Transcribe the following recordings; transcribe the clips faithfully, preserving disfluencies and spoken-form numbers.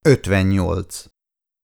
ötvennyolc.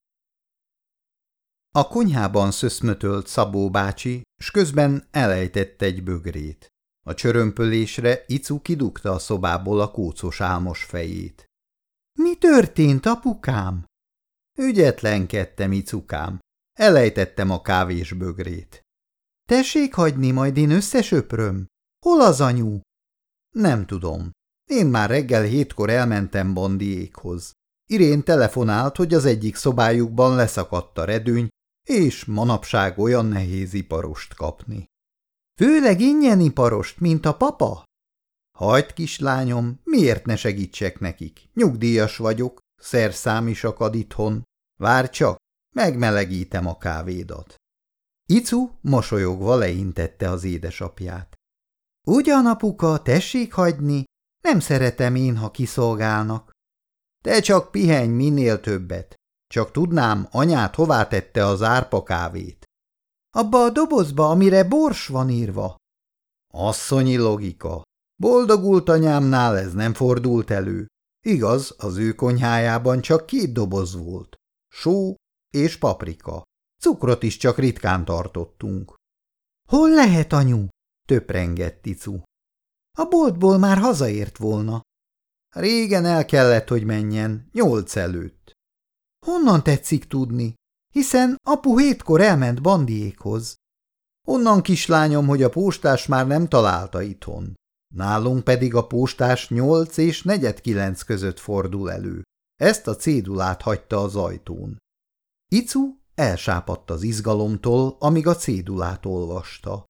A konyhában szöszmötölt Szabó bácsi, s közben elejtett egy bögrét. A csörömpölésre Icu kidugta a szobából a kócos álmos fejét. – Mi történt, apukám? – Ügyetlenkedtem, Icukám. Elejtettem a kávés bögrét. – Tessék hagyni, majd én összesöpröm. Hol az anyu? – Nem tudom. Én már reggel hétkor elmentem Bandiékhoz. Irén telefonált, hogy az egyik szobájukban leszakadt a redőny, és manapság olyan nehéz iparost kapni. – Főleg ingyen iparost, mint a papa? – Hagyd, kislányom, miért ne segítsek nekik? Nyugdíjas vagyok, szerszám is akad itthon. Várj csak, megmelegítem a kávédat. Icu mosolyogva leintette az édesapját. – Ugyan, apuka, tessék hagyni, nem szeretem én, ha kiszolgálnak. – Te csak pihenj minél többet. Csak tudnám, anyád hová tette az árpa kávét. – Abba a dobozba, amire bors van írva. – Asszonyi logika. Boldogult anyámnál ez nem fordult elő. Igaz, az ő konyhájában csak két doboz volt. Só és paprika. Cukrot is csak ritkán tartottunk. – Hol lehet, anyu? – töprengett Icu. – A boltból már hazaért volna. – Régen el kellett, hogy menjen, nyolc előtt. – Honnan tetszik tudni? Hiszen apu hétkor elment Bandiékhoz. – Onnan, kislányom, hogy a postás már nem találta itthon. Nálunk pedig a postás nyolc és negyed kilenc között fordul elő. Ezt a cédulát hagyta az ajtón. Icu elsápadt az izgalomtól, amíg a cédulát olvasta.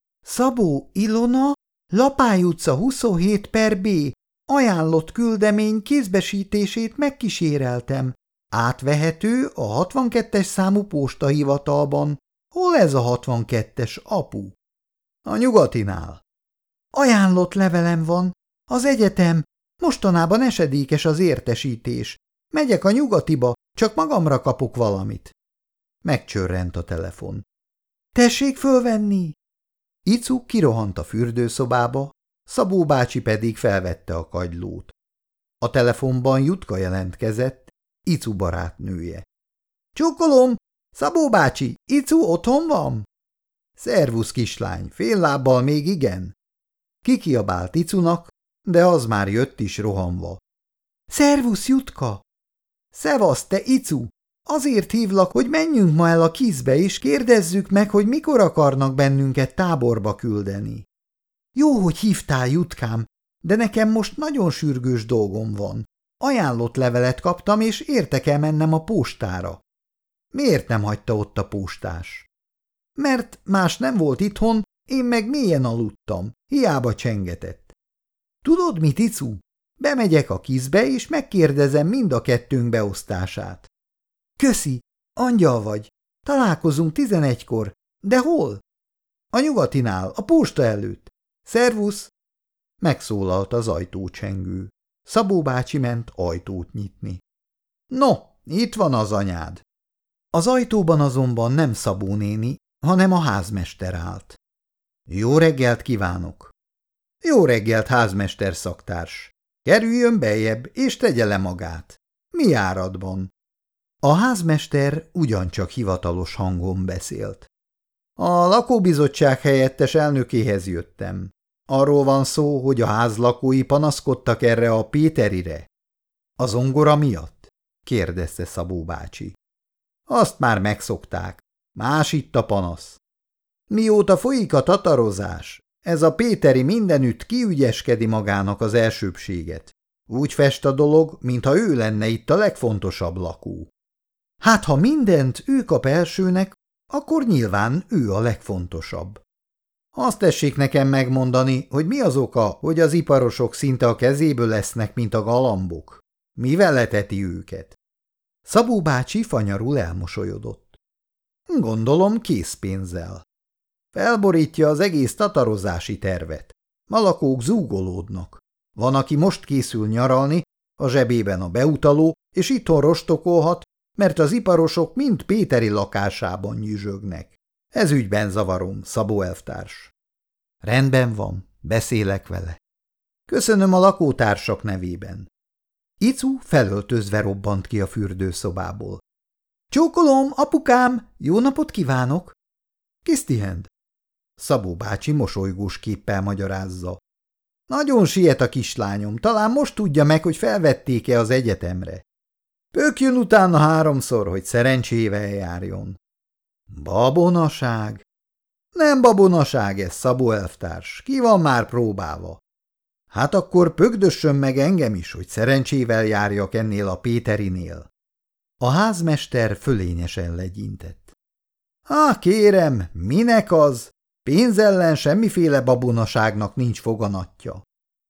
Szabó Ilona, Lapály utca huszonhét per B, ajánlott küldemény kézbesítését megkíséreltem. Átvehető a hatvankettes számú postahivatalban. Hol ez a hatvankettes, apu? A nyugatinál. Ajánlott levelem van. Az egyetem. Mostanában esedékes az értesítés. Megyek a nyugatiba, csak magamra kapok valamit. Megcsörrent a telefon. Tessék fölvenni! Icu kirohant a fürdőszobába, Szabó bácsi pedig felvette a kagylót. A telefonban Jutka jelentkezett, Icu barátnője. Csókolom! Szabó bácsi, Icu otthon van? Szervusz, kislány, fél lábbal még igen? Kikiabált Icunak, de az már jött is rohanva. Szervusz, Jutka! Szevasz, te Icu! Azért hívlak, hogy menjünk ma el a Kizbe, és kérdezzük meg, hogy mikor akarnak bennünket táborba küldeni. Jó, hogy hívtál, Jutkám, de nekem most nagyon sürgős dolgom van. Ajánlott levelet kaptam, és érte kell mennem a postára. Miért nem hagyta ott a postás? Mert más nem volt itthon, én meg mélyen aludtam, hiába csengetett. Tudod mit, Icu? Bemegyek a Kizbe, és megkérdezem mind a kettőnk beosztását. Köszi, angyal vagy. Találkozunk tizenegykor. De hol? A nyugatinál, a posta előtt. Szervusz! Megszólalt az ajtócsengő. Szabó bácsi ment ajtót nyitni. No, itt van az anyád. Az ajtóban azonban nem Szabó néni, hanem a házmester állt. Jó reggelt kívánok! Jó reggelt, házmester szaktárs! Kerüljön beljebb, és tegye le magát. Mi áradban? A házmester ugyancsak hivatalos hangon beszélt. A lakóbizottság helyettes elnökéhez jöttem. Arról van szó, hogy a ház lakói panaszkodtak erre a Péterire. A zongora miatt? Kérdezte Szabó bácsi. Azt már megszokták. Más itt a panasz. Mióta folyik a tatarozás, ez a Péteri mindenütt kiügyeskedi magának az elsőbbséget. Úgy fest a dolog, mintha ő lenne itt a legfontosabb lakó. Hát, ha mindent ő kap elsőnek, akkor nyilván ő a legfontosabb. Azt tessék nekem megmondani, hogy mi az oka, hogy az iparosok szinte a kezéből lesznek, mint a galambok. Mivel leteti őket? Szabó bácsi fanyarul elmosolyodott. Gondolom készpénzzel. Felborítja az egész tatarozási tervet. A lakók zúgolódnak. Van, aki most készül nyaralni, a zsebében a beutaló, és itthon rostokolhat, mert az iparosok mind Péteri lakásában nyüzsögnek. Ez ügyben zavarom, Szabó elvtárs. Rendben van, beszélek vele. Köszönöm a lakótársak nevében. Icu felöltözve robbant ki a fürdőszobából. – Csókolom, apukám! Jó napot kívánok! – Kisztihend! Szabó bácsi mosolygós képpel magyarázza. – Nagyon siet a kislányom, talán most tudja meg, hogy felvették-e az egyetemre. Pökjön utána háromszor, hogy szerencsével járjon. – Babonaság! – Nem babonaság ez, Szabó elvtárs, ki van már próbálva. – Hát akkor pökdössön meg engem is, hogy szerencsével járjak ennél a Péterinél. A házmester fölényesen legyintett. – Há, kérem, minek az? Pénz ellen semmiféle babonaságnak nincs foganatja.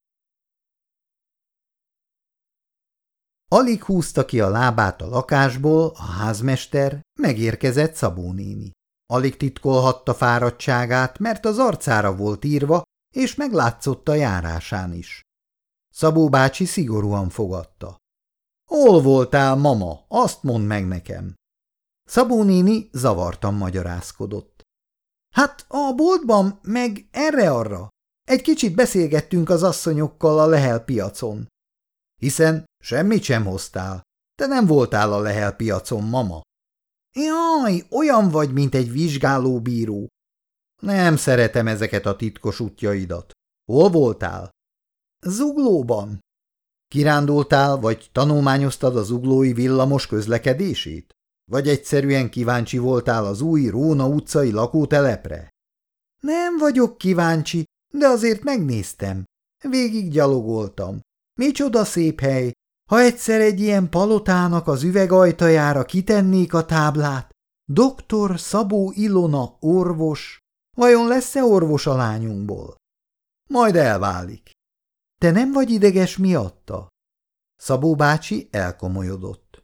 Alig húzta ki a lábát a lakásból, a házmester, megérkezett Szabó néni. Alig titkolhatta fáradtságát, mert az arcára volt írva, és meglátszott a járásán is. Szabó bácsi szigorúan fogadta. – Hol voltál, mama? Azt mondd meg nekem. Szabó néni zavartan magyarázkodott. – Hát a boltban, meg erre-arra. Egy kicsit beszélgettünk az asszonyokkal a Lehel piacon. – Hiszen semmit sem hoztál. Te nem voltál a Lehel piacon, mama. – Jaj, olyan vagy, mint egy vizsgálóbíró. – Nem szeretem ezeket a titkos útjaidat. Hol voltál? – Zuglóban. – Kirándultál, vagy tanulmányoztad a zuglói villamos közlekedését? Vagy egyszerűen kíváncsi voltál az új Róna utcai lakótelepre? – Nem vagyok kíváncsi, de azért megnéztem. Végig gyalogoltam. Micsoda szép hely! Ha egyszer egy ilyen palotának az üvegajtajára kitennék a táblát, doktor Szabó Ilona orvos, vajon lesz-e orvos a lányunkból? Majd elválik. Te nem vagy ideges miatta? Szabó bácsi elkomolyodott.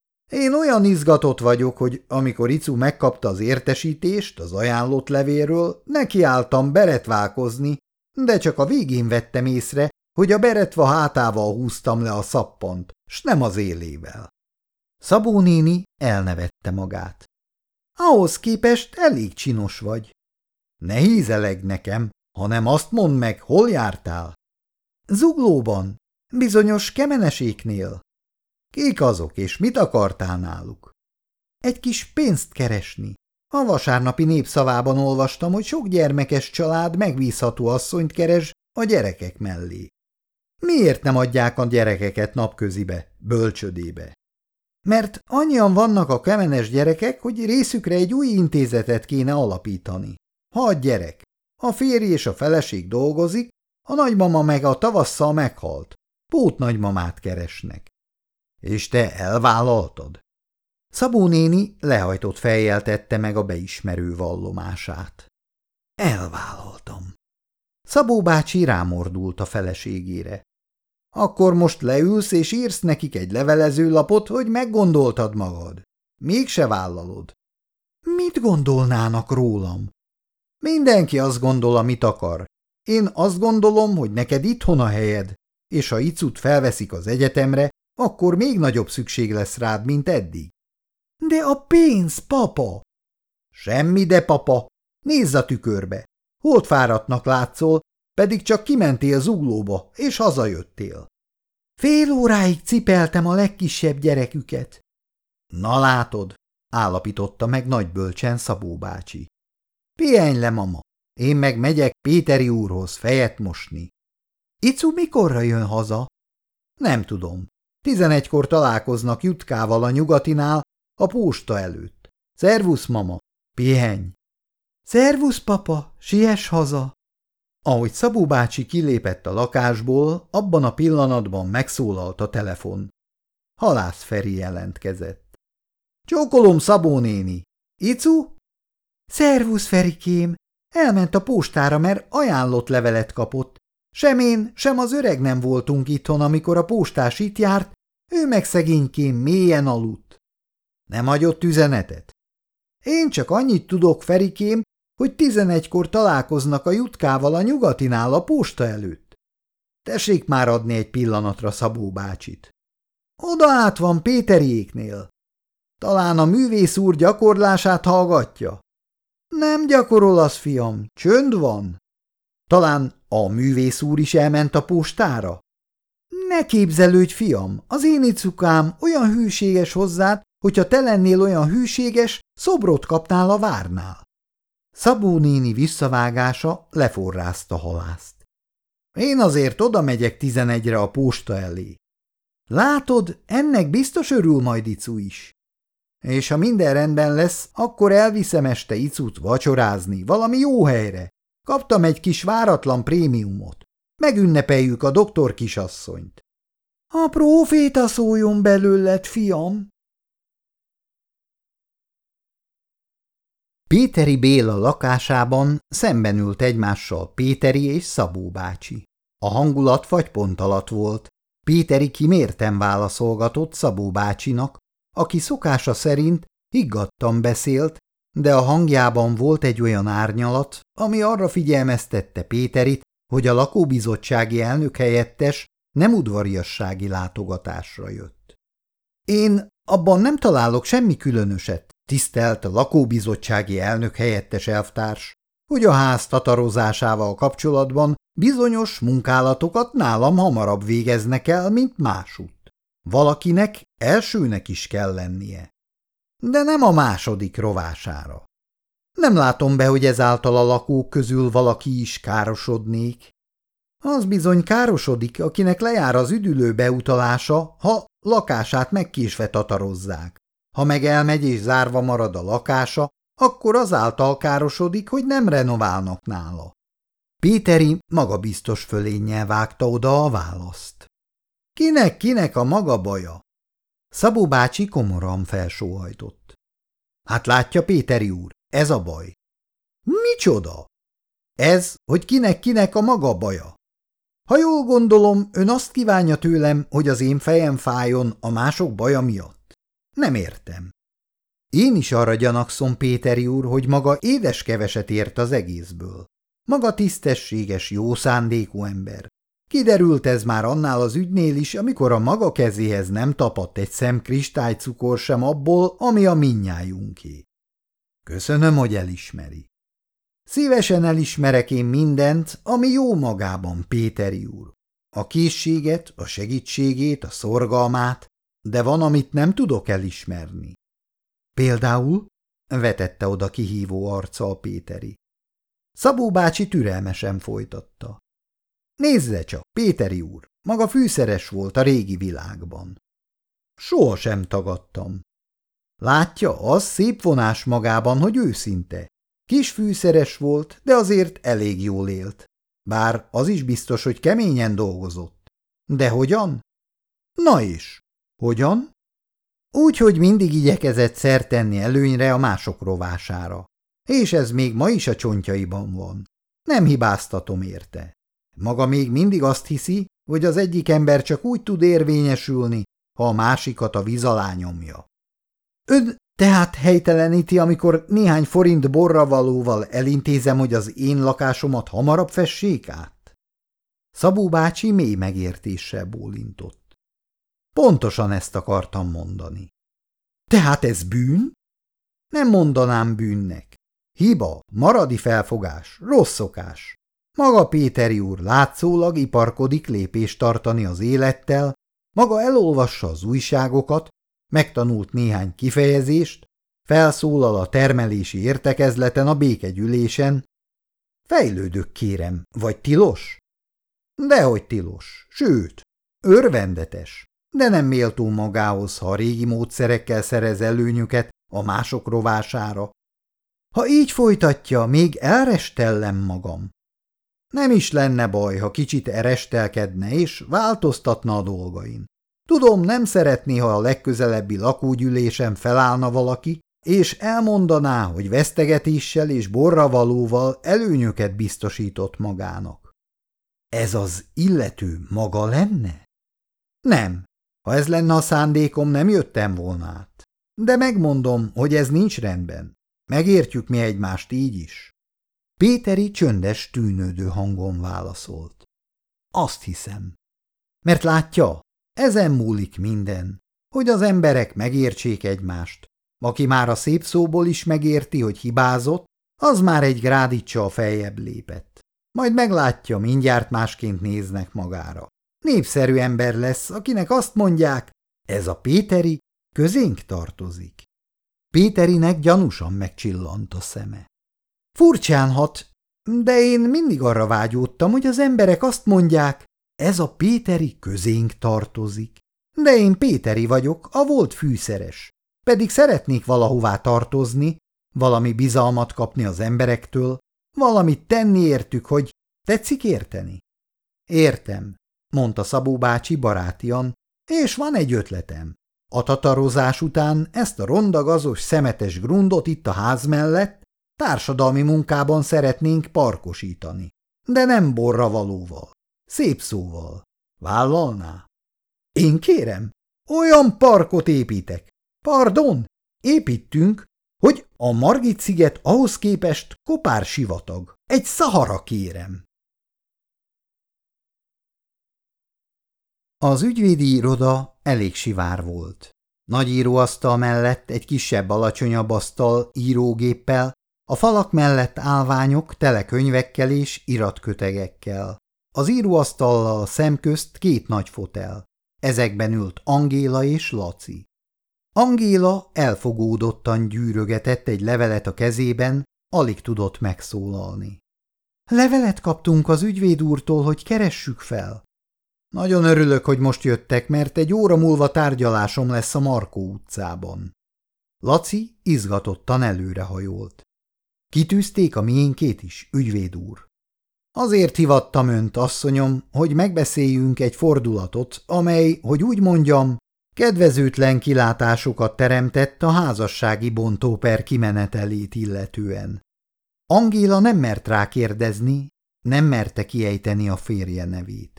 Én olyan izgatott vagyok, hogy amikor Icu megkapta az értesítést az ajánlott levélről, nekiálltam beretválkozni, de csak a végén vettem észre, hogy a beretva hátával húztam le a szappant, s nem az élével. Szabó néni elnevette magát. Ahhoz képest elég csinos vagy. Ne hízelegj nekem, hanem azt mondd meg, hol jártál. Zuglóban, bizonyos kemeneséknél. Kik azok, és mit akartál náluk? Egy kis pénzt keresni. A vasárnapi Népszavában olvastam, hogy sok gyermekes család megbízható asszonyt keres a gyerekek mellé. Miért nem adják a gyerekeket napközibe, bölcsödébe? Mert annyian vannak a kemenes gyerekek, hogy részükre egy új intézetet kéne alapítani. Hat gyerek. A férj és a feleség dolgozik, a nagymama meg a tavasszal meghalt. Pótnagymamát keresnek. És te elvállaltad? Szabó néni lehajtott fejjel tette meg a beismerő vallomását. Elvállaltam. Szabó bácsi rámordult a feleségére. Akkor most leülsz és írsz nekik egy levelezőlapot, hogy meggondoltad magad. Mégse vállalod. Mit gondolnának rólam? Mindenki azt gondol, amit akar. Én azt gondolom, hogy neked itthon a helyed, és ha Icut felveszik az egyetemre, akkor még nagyobb szükség lesz rád, mint eddig. De a pénz, papa! Semmi de, papa! Nézz a tükörbe! Holdfáradtnak látszol, pedig csak kimentél Zuglóba, és hazajöttél. Fél óráig cipeltem a legkisebb gyereküket. Na látod, állapította meg nagybölcsen Szabó bácsi. Pihenj le, mama, én meg megyek Péteri úrhoz fejet mosni. Icu mikorra jön haza? Nem tudom. Tizenegykor találkoznak Jutkával a Nyugatinál, a posta előtt. Szervusz, mama, pihenj! Szervusz, papa, siess haza! Ahogy Szabó bácsi kilépett a lakásból, abban a pillanatban megszólalt a telefon. Halász Feri jelentkezett. Csókolom, Szabó néni! Icu? Szervusz, Ferikém! Elment a postára, mert ajánlott levelet kapott. Sem én, sem az öreg nem voltunk itthon, amikor a postás itt járt, ő meg szegénykém mélyen aludt. Nem hagyott üzenetet? Én csak annyit tudok, Ferikém, hogy tizenegykor találkoznak a Jutkával a Nyugatinál a posta előtt. Tessék már adni egy pillanatra Szabó bácsit. Oda át van Péteriéknél. Talán a művész úr gyakorlását hallgatja. Nem gyakorol az, fiam, csönd van. Talán a művész úr is elment a postára? Ne képzelődj, fiam, az én icukám olyan hűséges hozzád, hogyha te lennél olyan hűséges, szobrot kapnál a várnál. Szabó néni visszavágása leforrázta Halászt. Én azért oda megyek tizenegyre a posta elé. Látod, ennek biztos örül majd Icu is. És ha minden rendben lesz, akkor elviszem este Icut vacsorázni, valami jó helyre. Kaptam egy kis váratlan prémiumot. Megünnepeljük a doktor kisasszonyt. A próféta szóljon belőled, fiam! Péteri Béla lakásában szemben ült egymással Péteri és Szabó bácsi. A hangulat fagypont alatt volt. Péteri kimérten válaszolgatott Szabó bácsinak, aki szokása szerint higgadtan beszélt, de a hangjában volt egy olyan árnyalat, ami arra figyelmeztette Péterit, hogy a lakóbizottsági elnökhelyettes nem udvariassági látogatásra jött. Én abban nem találok semmi különöset, tisztelt a lakóbizottsági elnökhelyettes elvtárs, hogy a ház tatarozásával kapcsolatban bizonyos munkálatokat nálam hamarabb végeznek el, mint másutt. Valakinek elsőnek is kell lennie. De nem a második rovására. Nem látom be, hogy ezáltal a lakók közül valaki is károsodnék. Az bizony károsodik, akinek lejár az üdülő beutalása, ha lakását megkésve tatarozzák. Ha meg elmegy és zárva marad a lakása, akkor azáltal károsodik, hogy nem renoválnak nála. Péteri magabiztos fölénnyel vágta oda a választ. Kinek, kinek a maga baja? Szabó bácsi komoran felsóhajtott. Hát látja, Péteri úr, ez a baj. Micsoda? Ez, hogy kinek-kinek a maga baja. Ha jól gondolom, ön azt kívánja tőlem, hogy az én fejem fájjon a mások baja miatt. Nem értem. Én is arra gyanakszom, Péteri úr, hogy maga édes keveset ért az egészből. Maga tisztességes, jó szándékú ember. Kiderült ez már annál az ügynél is, amikor a maga kezéhez nem tapadt egy szem kristálycukor sem abból, ami a mindnyájunké. Köszönöm, hogy elismeri. Szívesen elismerek én mindent, ami jó magában, Péteri úr. A készséget, a segítségét, a szorgalmát, de van, amit nem tudok elismerni. Például? Vetette oda kihívó arccal Péteri. Szabó bácsi türelmesen folytatta. Nézze csak, Péteri úr, maga fűszeres volt a régi világban. Soha sem tagadtam. Látja, az szép vonás magában, hogy őszinte. Kis fűszeres volt, de azért elég jól élt. Bár az is biztos, hogy keményen dolgozott. De hogyan? Na és, hogyan? Úgy, hogy mindig igyekezett szert tenni előnyre a mások rovására. És ez még ma is a csontjaiban van. Nem hibáztatom érte. Maga még mindig azt hiszi, hogy az egyik ember csak úgy tud érvényesülni, ha a másikat a víz alá nyomja. Ön tehát helyteleníti, amikor néhány forint borravalóval elintézem, hogy az én lakásomat hamarabb fessék át? Szabó bácsi mély megértéssel bólintott. Pontosan ezt akartam mondani. Tehát ez bűn? Nem mondanám bűnnek. Hiba, maradi felfogás, rossz szokás. Maga Péteri úr látszólag iparkodik lépést tartani az élettel, maga elolvassa az újságokat, megtanult néhány kifejezést, felszólal a termelési értekezleten a békegyülésen. Fejlődök, kérem, vagy tilos? Dehogy tilos, sőt, örvendetes, de nem méltó magához, ha a régi módszerekkel szerez előnyöket a mások rovására. Ha így folytatja, még elrestellem magam. Nem is lenne baj, ha kicsit erestelkedne és változtatna a dolgain. Tudom, nem szeretné, ha a legközelebbi lakógyűlésen felállna valaki, és elmondaná, hogy vesztegetéssel és borravalóval előnyöket biztosított magának. Ez az illető maga lenne? Nem. Ha ez lenne a szándékom, nem jöttem volna át. De megmondom, hogy ez nincs rendben. Megértjük mi egymást így is. Péteri csöndes, tűnődő hangon válaszolt. Azt hiszem. Mert látja, ezen múlik minden, hogy az emberek megértsék egymást. Aki már a szép szóból is megérti, hogy hibázott, az már egy grádicsa a feljebb lépett. Majd meglátja, mindjárt másként néznek magára. Népszerű ember lesz, akinek azt mondják, ez a Péteri közénk tartozik. Péterinek gyanúsan megcsillant a szeme. Furcsán hat, de én mindig arra vágyódtam, hogy az emberek azt mondják, ez a Péteri közénk tartozik. De én Péteri vagyok, a volt fűszeres. Pedig szeretnék valahová tartozni, valami bizalmat kapni az emberektől, valamit tenni értük, hogy tetszik érteni? Értem, mondta Szabó bácsi barátian, és van egy ötletem. A tatarozás után ezt a rondagazos, szemetes grundot itt a ház mellett társadalmi munkában szeretnénk parkosítani. De nem borra valóval, szép szóval. Vállalná? Én kérem, olyan parkot építek. Pardon, építünk, hogy a Margit-sziget ahhoz képest kopár sivatag. Egy Szahara, kérem. Az ügyvédi iroda elég sivár volt. Nagy íróasztal mellett egy kisebb, alacsonyabb asztal írógéppel, a falak mellett állványok tele könyvekkel és iratkötegekkel. Az íróasztallal szemközt két nagy fotel. Ezekben ült Angéla és Laci. Angéla elfogódottan gyűrögetett egy levelet a kezében, alig tudott megszólalni. Levelet kaptunk az ügyvéd úrtól, hogy keressük fel. Nagyon örülök, hogy most jöttek, mert egy óra múlva tárgyalásom lesz a Markó utcában. Laci izgatottan előrehajolt. Kitűzték a miénkét is, ügyvéd úr. Azért hivattam önt, asszonyom, hogy megbeszéljünk egy fordulatot, amely, hogy úgy mondjam, kedvezőtlen kilátásokat teremtett a házassági bontóper kimenetelét illetően. Angéla nem mert rákérdezni, nem merte kiejteni a férje nevét.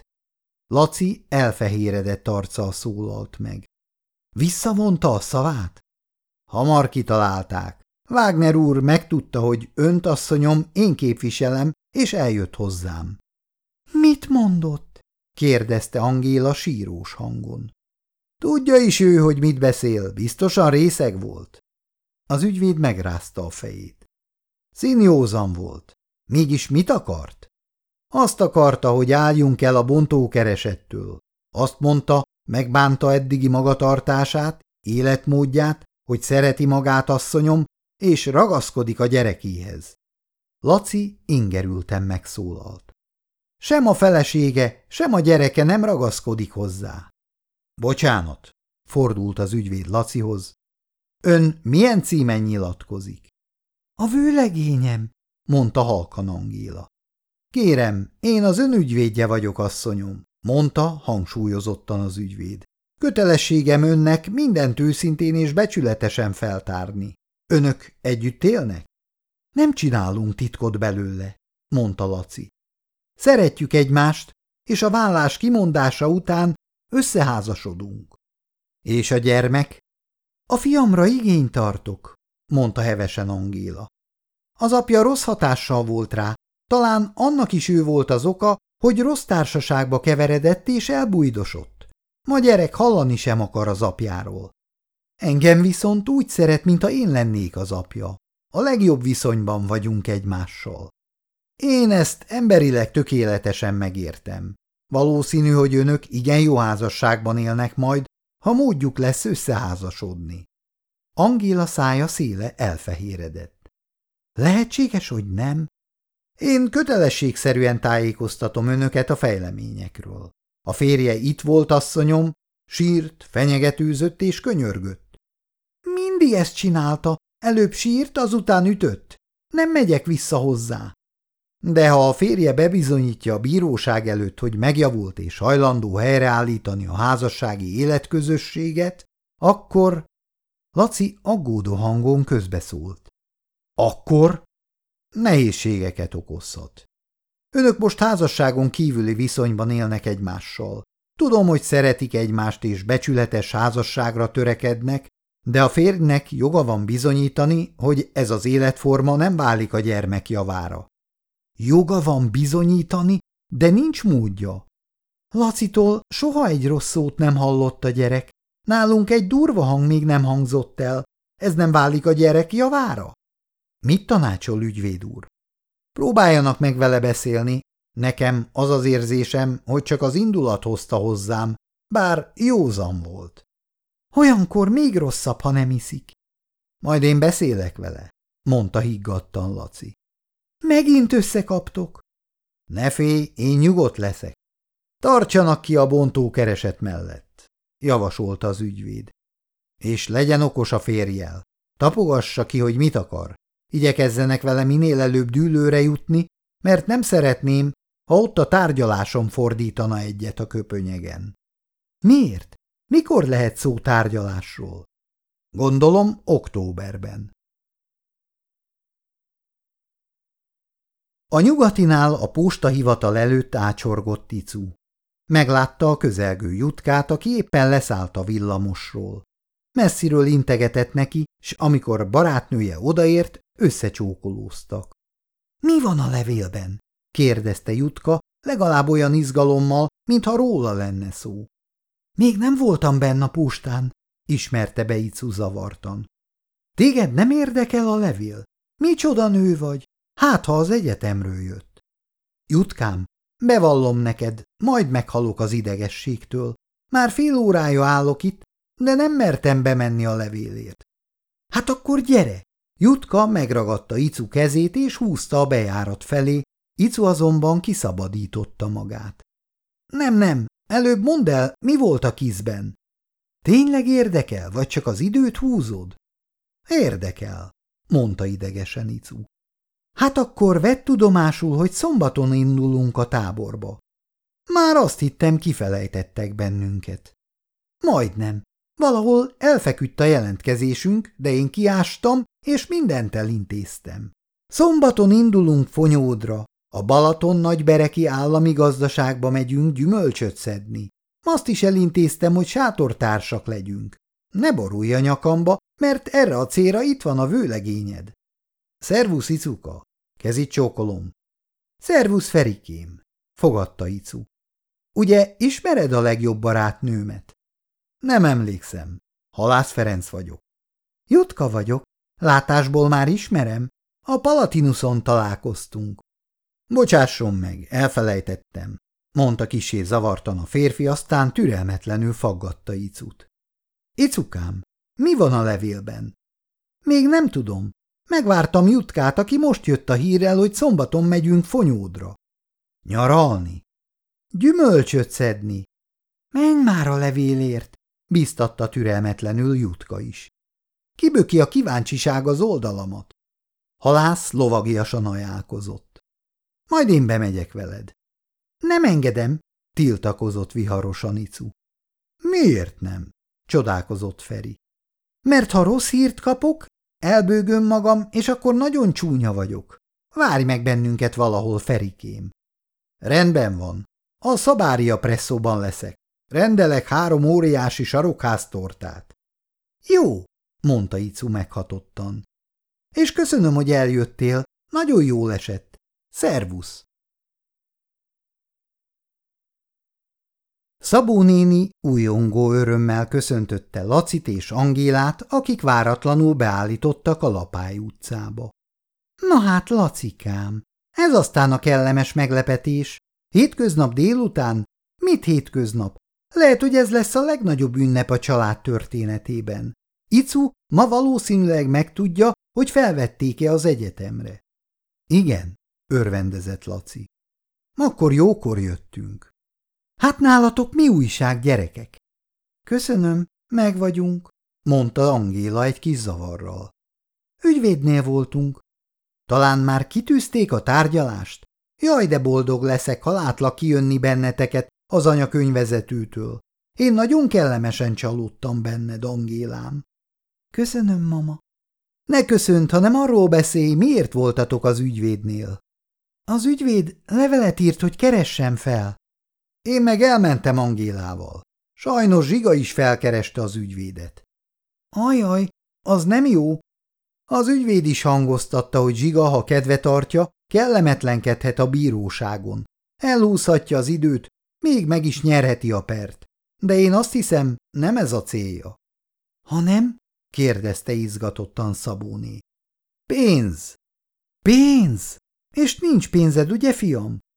Laci elfehéredett arccal szólalt meg. Visszavonta a szavát? Hamar kitalálták. Wagner úr megtudta, hogy önt, asszonyom, én képviselem, és eljött hozzám. Mit mondott? kérdezte Angéla sírós hangon. Tudja is ő, hogy mit beszél, biztosan részeg volt. Az ügyvéd megrázta a fejét. Színjózan volt. Mégis mit akart? Azt akarta, hogy álljunk el a bontókeresettől. Azt mondta, megbánta eddigi magatartását, életmódját, hogy szereti magát, asszonyom, és ragaszkodik a gyerekéhez. Laci ingerülten megszólalt. Sem a felesége, sem a gyereke nem ragaszkodik hozzá. Bocsánat, fordult az ügyvéd Lacihoz. Ön milyen címen nyilatkozik? A vőlegényem, mondta halkan Angéla. Kérem, én az ön ügyvédje vagyok, asszonyom, mondta hangsúlyozottan az ügyvéd. Kötelességem önnek mindent őszintén és becsületesen feltárni. Önök együtt élnek? Nem csinálunk titkot belőle, mondta Laci. Szeretjük egymást, és a vállás kimondása után összeházasodunk. És a gyermek? A fiamra igényt tartok, mondta hevesen Angéla. Az apja rossz hatással volt rá, talán annak is ő volt az oka, hogy rossz társaságba keveredett és elbújdosott. Ma gyerek hallani sem akar az apjáról. Engem viszont úgy szeret, mintha én lennék az apja. A legjobb viszonyban vagyunk egymással. Én ezt emberileg tökéletesen megértem. Valószínű, hogy önök igen jó házasságban élnek majd, ha módjuk lesz összeházasodni. Angéla szája széle elfehéredett. Lehetséges, hogy nem? Én kötelességszerűen tájékoztatom önöket a fejleményekről. A férje itt volt, asszonyom, sírt, fenyegetőzött és könyörgött. Mindig ezt csinálta, előbb sírt, azután ütött. Nem megyek vissza hozzá. De ha a férje bebizonyítja a bíróság előtt, hogy megjavult és hajlandó helyreállítani a házassági életközösséget, akkor... Laci aggódó hangon közbeszólt. Akkor nehézségeket okozhat. Önök most házasságon kívüli viszonyban élnek egymással. Tudom, hogy szeretik egymást és becsületes házasságra törekednek, de a férjnek joga van bizonyítani, hogy ez az életforma nem válik a gyermek javára. Joga van bizonyítani, de nincs módja. Lacitól soha egy rossz szót nem hallott a gyerek. Nálunk egy durva hang még nem hangzott el. Ez nem válik a gyerek javára? Mit tanácsol, ügyvéd úr? Próbáljanak meg vele beszélni, Nekem az az érzésem, hogy csak az indulat hozta hozzám, bár józan volt. Olyankor még rosszabb, ha nem iszik. Majd én beszélek vele, mondta higgadtan Laci. Megint összekaptok? Ne félj, én nyugodt leszek. Tartsanak ki a bontókereset mellett, javasolta az ügyvéd. És legyen okos a férjel. Tapogassa ki, hogy mit akar. Igyekezzenek vele minél előbb dűlőre jutni, mert nem szeretném, ha ott a tárgyaláson fordítana egyet a köpönyegen. Miért? Mikor lehet szó tárgyalásról? Gondolom, októberben. A Nyugatinál a postahivatal előtt ácsorgott Icu. Meglátta a közelgő Jutkát, aki éppen leszállt a villamosról. Messziről integetett neki, s amikor barátnője odaért, összecsókolóztak. – Mi van a levélben? – kérdezte Jutka, legalább olyan izgalommal, mintha róla lenne szó. – Még nem voltam benne a postán – ismerte be Icu zavartan. – Téged nem érdekel a levél? Micsoda nő vagy? Hát, ha az egyetemről jött. – Jutkám, bevallom neked, majd meghalok az idegességtől. Már fél órája állok itt, de nem mertem bemenni a levélért. – Hát akkor gyere! Jutka megragadta Icu kezét és húzta a bejárat felé, Icu azonban kiszabadította magát. – Nem, nem, előbb mondd el, mi volt a kizben? – Tényleg érdekel, vagy csak az időt húzod? – Érdekel, mondta idegesen Icu. – Hát akkor vedd tudomásul, hogy szombaton indulunk a táborba. Már azt hittem, kifelejtettek bennünket. Majdnem. Valahol elfeküdt a jelentkezésünk, de én kiástam, és mindent elintéztem. Szombaton indulunk Fonyódra. A Balaton Nagybereki állami gazdaságba megyünk gyümölcsöt szedni. Azt is elintéztem, hogy sátortársak legyünk. Ne borulj a nyakamba, mert erre a célra itt van a vőlegényed. Szervusz, Icuka! Kezit csókolom. Szervusz, Ferikém! Fogadta Icu. Ugye ismered a legjobb barátnőmet? Nem emlékszem. Halász Ferenc vagyok. Jutka vagyok. Látásból már ismerem. A Palatinuson találkoztunk. Bocsásson meg, elfelejtettem, mondta kissé zavartan a férfi, aztán türelmetlenül faggatta Icut. Icukám, mi van a levélben? Még nem tudom. Megvártam Jutkát, aki most jött a hírrel, hogy szombaton megyünk Fonyódra. Nyaralni? Gyümölcsöt szedni. Menj már a levélért, bíztatta türelmetlenül Jutka is. Kiböki a kíváncsiság az oldalamat. Halász lovagiasan ajánlkozott. Majd én bemegyek veled. Nem engedem, tiltakozott viharosan Icu. Miért nem? Csodálkozott Feri. Mert ha rossz hírt kapok, elbőgöm magam, és akkor nagyon csúnya vagyok. Várj meg bennünket valahol, Ferikém. Rendben van. A Szabária presszóban leszek. Rendelek három óriási sarokháztortát. Jó, mondta Icu meghatottan. És köszönöm, hogy eljöttél. Nagyon jól esett. Szervusz! Szabó néni újongó örömmel köszöntötte Lacit és Angélát, akik váratlanul beállítottak a Lapály utcába. Na hát, Lacikám, ez aztán a kellemes meglepetés. Hétköznap délután? Mit hétköznap? Lehet, hogy ez lesz a legnagyobb ünnep a család történetében. Icu ma valószínűleg megtudja, hogy felvették-e az egyetemre. Igen, örvendezett Laci. Akkor jókor jöttünk. Hát nálatok mi újság, gyerekek? Köszönöm, meg vagyunk, mondta Angéla egy kis zavarral. Ügyvédnél voltunk. Talán már kitűzték a tárgyalást? Jaj, de boldog leszek, ha látlak kijönni benneteket az anyakönyvvezetőtől. Én nagyon kellemesen csalódtam benned, Angélám. Köszönöm, mama. Ne köszönt, hanem arról beszélj, miért voltatok az ügyvédnél. Az ügyvéd levelet írt, hogy keressem fel. Én meg elmentem Angélával. Sajnos Zsiga is felkereste az ügyvédet. Ajaj, az nem jó. Az ügyvéd is hangoztatta, hogy Zsiga, ha kedve tartja, kellemetlenkedhet a bíróságon. Elhúzhatja az időt, még meg is nyerheti a pert. De én azt hiszem, nem ez a célja. Ha nem? kérdezte izgatottan Szabóné. Pénz! Pénz! És nincs pénzed, ugye, fiam?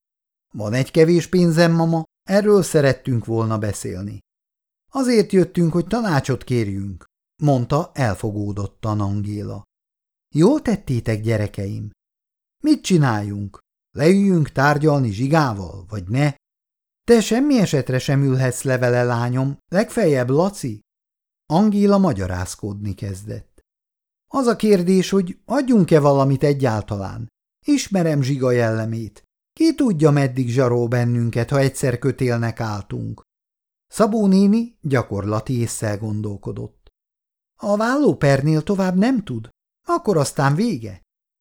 Van egy kevés pénzem, mama, erről szerettünk volna beszélni. Azért jöttünk, hogy tanácsot kérjünk, mondta elfogódottan Angéla. Jól tettétek, gyerekeim. Mit csináljunk? Leüljünk tárgyalni Zsigával, vagy ne? Te semmi esetre sem ülhetsz le vele, lányom, legfeljebb Laci. Angéla magyarázkodni kezdett. Az a kérdés, hogy adjunk-e valamit egyáltalán. Ismerem Zsiga jellemét. Ki tudja, meddig zsarol bennünket, ha egyszer kötélnek álltunk. Szabó néni gyakorlati ésszel gondolkodott. A vállópernél tovább nem tud, akkor aztán vége.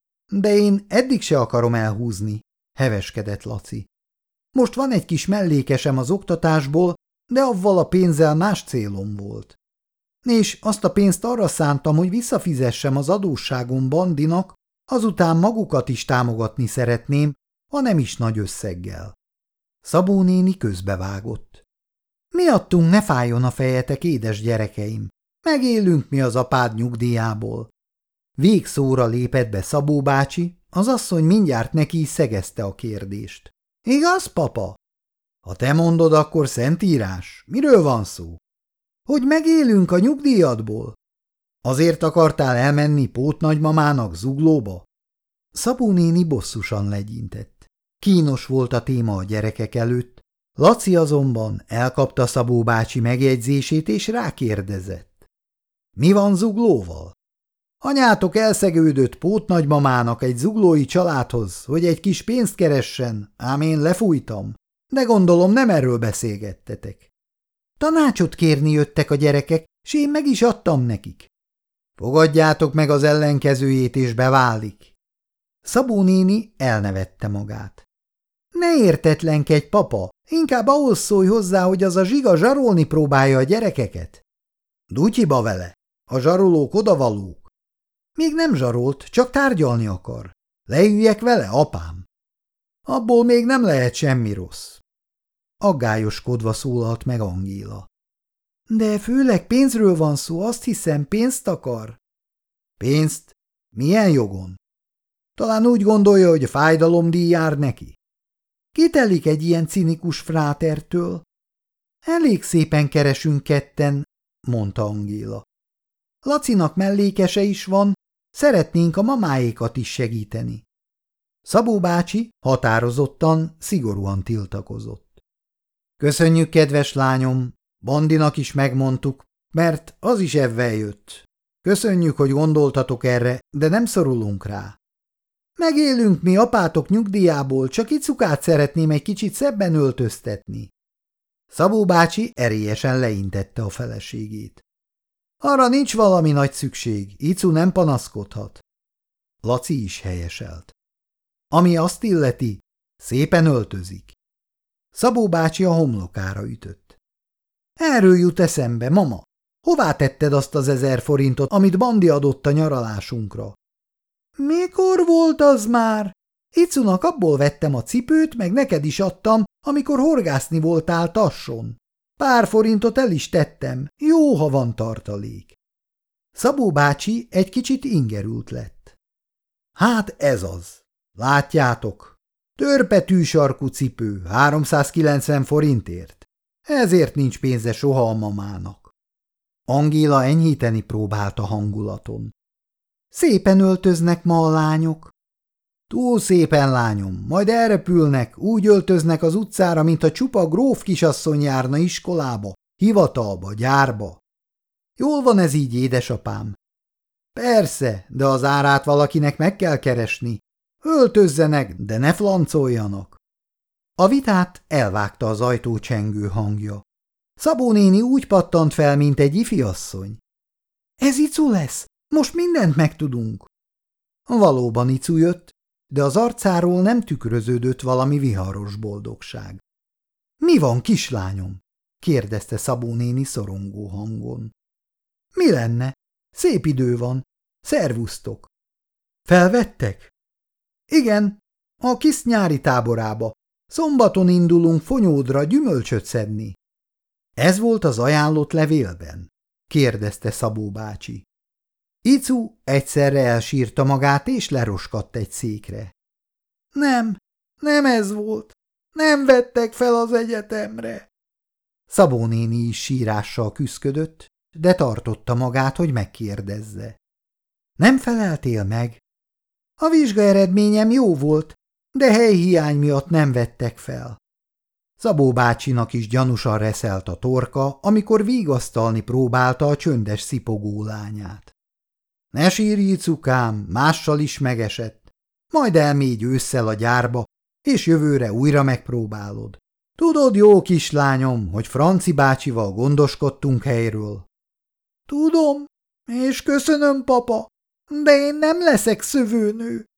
De én eddig se akarom elhúzni, heveskedett Laci. Most van egy kis mellékesem az oktatásból, de avval a pénzzel más célom volt. És azt a pénzt arra szántam, hogy visszafizessem az adósságom Bandinak, azután magukat is támogatni szeretném, ha nem is nagy összeggel. Szabó néni közbevágott. Miattunk ne fájjon a fejetek, édes gyerekeim. Megélünk mi az apád nyugdíjából. Végszóra lépett be Szabó bácsi, az asszony mindjárt neki is szegezte a kérdést. Igaz, papa? Ha te mondod, akkor szentírás. Miről van szó? Hogy megélünk a nyugdíjadból? Azért akartál elmenni pótnagymamának Zuglóba? Szabó néni bosszusan legyintett. Kínos volt a téma a gyerekek előtt, Laci azonban elkapta Szabó bácsi megjegyzését és rákérdezett. Mi van Zuglóval? Anyátok elszegődött pótnagymamának egy zuglói családhoz, hogy egy kis pénzt keressen, ám én lefújtam, de gondolom nem erről beszélgettetek. Tanácsot kérni jöttek a gyerekek, s én meg is adtam nekik. Fogadjátok meg az ellenkezőjét, és beválik. Szabó néni elnevette magát. Ne értetlenkedj, papa, inkább ahhoz szólj hozzá, hogy az a Zsiga zsarolni próbálja a gyerekeket. Dutyiba vele, a zsarolók odavalók. Még nem zsarolt, csak tárgyalni akar. Leüljek vele, apám? Abból még nem lehet semmi rossz. Aggályoskodva szólalt meg Angéla. De főleg pénzről van szó, azt hiszem, pénzt akar. Pénzt? Milyen jogon? Talán úgy gondolja, hogy a fájdalomdíj jár neki. Kitelik egy ilyen cinikus frátertől? Elég szépen keresünk ketten, mondta Angéla. Lacinak mellékese is van, szeretnénk a mamáékat is segíteni. Szabó bácsi határozottan, szigorúan tiltakozott. Köszönjük, kedves lányom, Bandinak is megmondtuk, mert az is evvel jött. Köszönjük, hogy gondoltatok erre, de nem szorulunk rá. Megélünk mi apátok nyugdíjából, csak icukát szeretném egy kicsit szebben öltöztetni. Szabó bácsi erélyesen leintette a feleségét. Arra nincs valami nagy szükség, Icu nem panaszkodhat. Laci is helyeselt. Ami azt illeti, szépen öltözik. Szabó bácsi a homlokára ütött. Erről jut eszembe, mama. Hová tetted azt az ezer forintot, amit Bandi adott a nyaralásunkra? Mikor volt az már? Icunak abból vettem a cipőt, meg neked is adtam, amikor horgászni voltál Tasson. Pár forintot el is tettem, jó, ha van tartalék. Szabó bácsi egy kicsit ingerült lett. Hát ez az. Látjátok? Törpetű sarkú cipő, háromszázkilencven forintért. Ezért nincs pénze soha a mamának. Angéla enyhíteni próbálta hangulaton. Szépen öltöznek ma a lányok. Túl szépen, lányom, majd elrepülnek, úgy öltöznek az utcára, mint a csupa gróf kisasszony járna iskolába, hivatalba, gyárba. Jól van ez így, édesapám? Persze, de az árát valakinek meg kell keresni. Öltözzenek, de ne flancoljanak. A vitát elvágta az ajtó csengő hangja. Szabó néni úgy pattant fel, mint egy ifiasszony. Ez Icu lesz, most mindent megtudunk. Valóban Icu jött, de az arcáról nem tükröződött valami viharos boldogság. Mi van, kislányom? kérdezte Szabó néni szorongó hangon. Mi lenne? Szép idő van. Szervusztok. Felvettek? Igen, a kis nyári táborába. Szombaton indulunk Fonyódra gyümölcsöt szedni. Ez volt az ajánlott levélben? kérdezte Szabó bácsi. Icu egyszerre elsírta magát és leroskadt egy székre. Nem, nem ez volt. Nem vettek fel az egyetemre. Szabó néni is sírással küszködött, de tartotta magát, hogy megkérdezze. Nem feleltél meg? A vizsga eredményem jó volt, de helyhiány miatt nem vettek fel. Szabó bácsinak is gyanúsan reszelt a torka, amikor vigasztalni próbálta a csöndes szipogó lányát. Ne sírj, icukám, mással is megesett. Majd elmégy ősszel a gyárba, és jövőre újra megpróbálod. Tudod, jó kislányom, hogy Franci bácsival gondoskodtunk helyről. Tudom, és köszönöm, papa, de én nem leszek szövőnő.